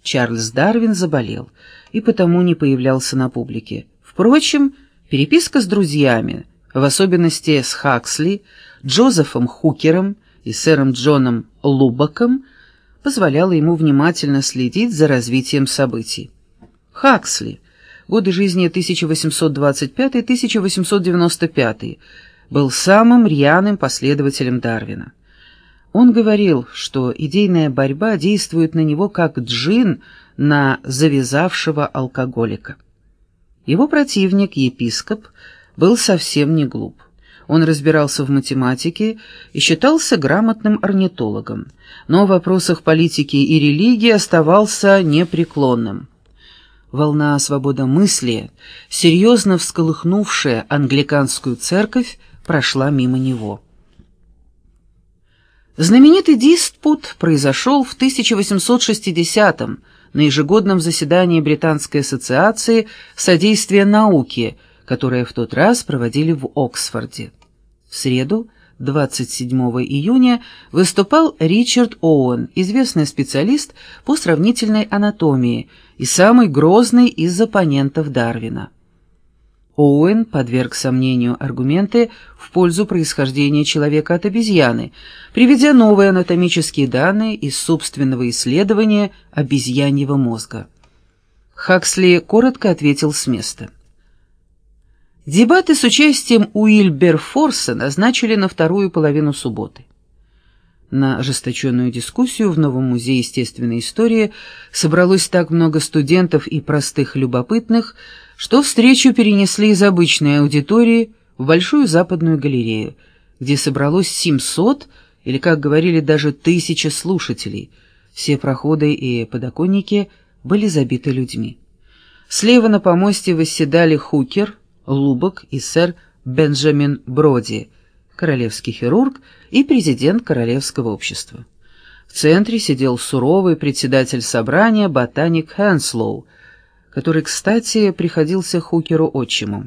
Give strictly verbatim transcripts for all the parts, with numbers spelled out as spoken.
Чарльз Дарвин заболел и потому не появлялся на публике. Впрочем, переписка с друзьями, в особенности с Хаксли, Джозефом Хукером и сэром Джоном Луббоком, позволяла ему внимательно следить за развитием событий. Хаксли, годы жизни тысяча восемьсот двадцать пятый — тысяча восемьсот девяносто пятый, был самым рьяным последователем Дарвина. Он говорил, что идейная борьба действует на него как джин на завязавшего алкоголика. Его противник, епископ, был совсем не глуп. Он разбирался в математике и считался грамотным орнитологом, но в вопросах политики и религии оставался непреклонным. Волна свободомыслия, серьезно всколыхнувшая англиканскую церковь, прошла мимо него. Знаменитый диспут произошел в тысяча восемьсот шестидесятом на ежегодном заседании Британской ассоциации содействия науке, которое в тот раз проводили в Оксфорде. В среду, двадцать седьмого июня, выступал Ричард Оуэн, известный специалист по сравнительной анатомии и самый грозный из оппонентов Дарвина. Оуэн подверг сомнению аргументы в пользу происхождения человека от обезьяны, приведя новые анатомические данные из собственного исследования обезьяньего мозга. Хаксли коротко ответил с места. Дебаты с участием Уильберфорса назначили на вторую половину субботы. На ожесточенную дискуссию в Новом музее естественной истории собралось так много студентов и простых любопытных, что встречу перенесли из обычной аудитории в Большую западную галерею, где собралось семьсот, или, как говорили, даже тысяча слушателей. Все проходы и подоконники были забиты людьми. Слева на помосте восседали Хукер, Луббок и сэр Бенджамин Броди, королевский хирург и президент Королевского общества. В центре сидел суровый председатель собрания ботаник Хэнслоу, который, кстати, приходился Хукеру отчимом.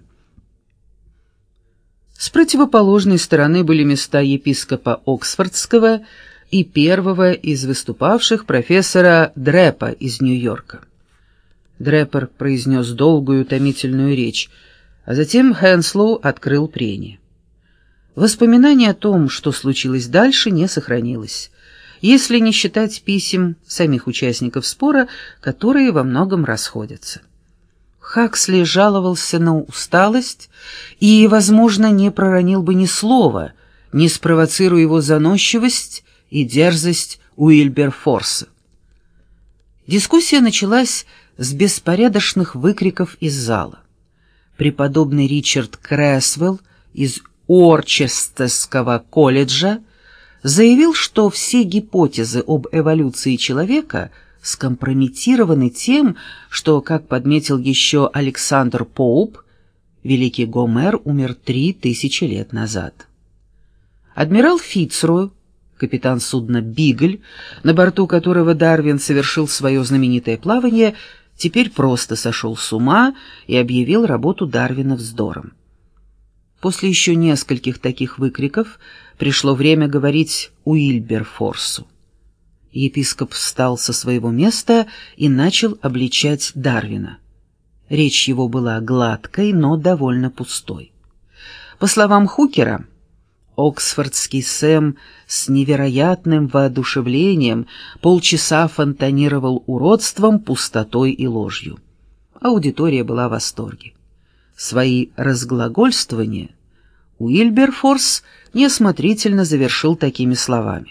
С противоположной стороны были места епископа Оксфордского и первого из выступавших профессора Дрепа из Нью-Йорка. Дрепер произнес долгую утомительную речь, а затем Хэнслоу открыл прение. Воспоминание о том, что случилось дальше, не сохранилось, если не считать писем самих участников спора, которые во многом расходятся. Хаксли жаловался на усталость и, возможно, не проронил бы ни слова, не спровоцируя его заносчивость и дерзость Уильберфорса. Дискуссия началась с беспорядочных выкриков из зала. Преподобный Ричард Крэсвелл из Орчестерского колледжа заявил, что все гипотезы об эволюции человека скомпрометированы тем, что, как подметил еще Александр Поуп, великий Гомер умер три тысячи лет назад. Адмирал Фицрой, капитан судна «Бигль», на борту которого Дарвин совершил свое знаменитое плавание, теперь просто сошел с ума и объявил работу Дарвина вздором. После еще нескольких таких выкриков пришло время говорить Уильберфорсу. Епископ встал со своего места и начал обличать Дарвина. Речь его была гладкой, но довольно пустой. По словам Хукера, оксфордский Сэм с невероятным воодушевлением полчаса фонтанировал уродством, пустотой и ложью. Аудитория была в восторге. Свои разглагольствования Уильберфорс неосмотрительно завершил такими словами.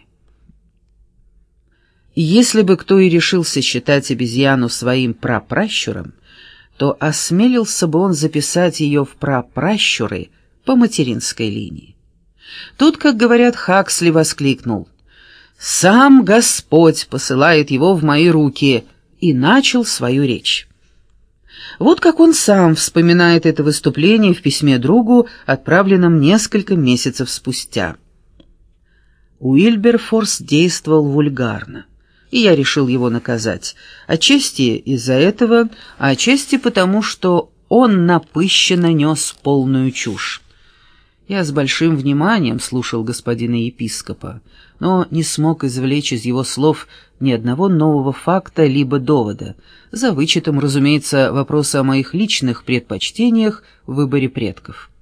Если бы кто и решился считать обезьяну своим прапращуром, то осмелился бы он записать ее в прапращуры по материнской линии. Тут, как говорят, Хаксли воскликнул: «Сам Господь посылает его в мои руки», и начал свою речь. Вот как он сам вспоминает это выступление в письме другу, отправленном несколько месяцев спустя. Уильберфорс действовал вульгарно, и я решил его наказать, отчасти из-за этого, а отчасти потому, что он напыщенно нес полную чушь. Я с большим вниманием слушал господина епископа, но но не смог извлечь из его слов ни одного нового факта либо довода, за вычетом, разумеется, вопроса о моих личных предпочтениях в выборе предков.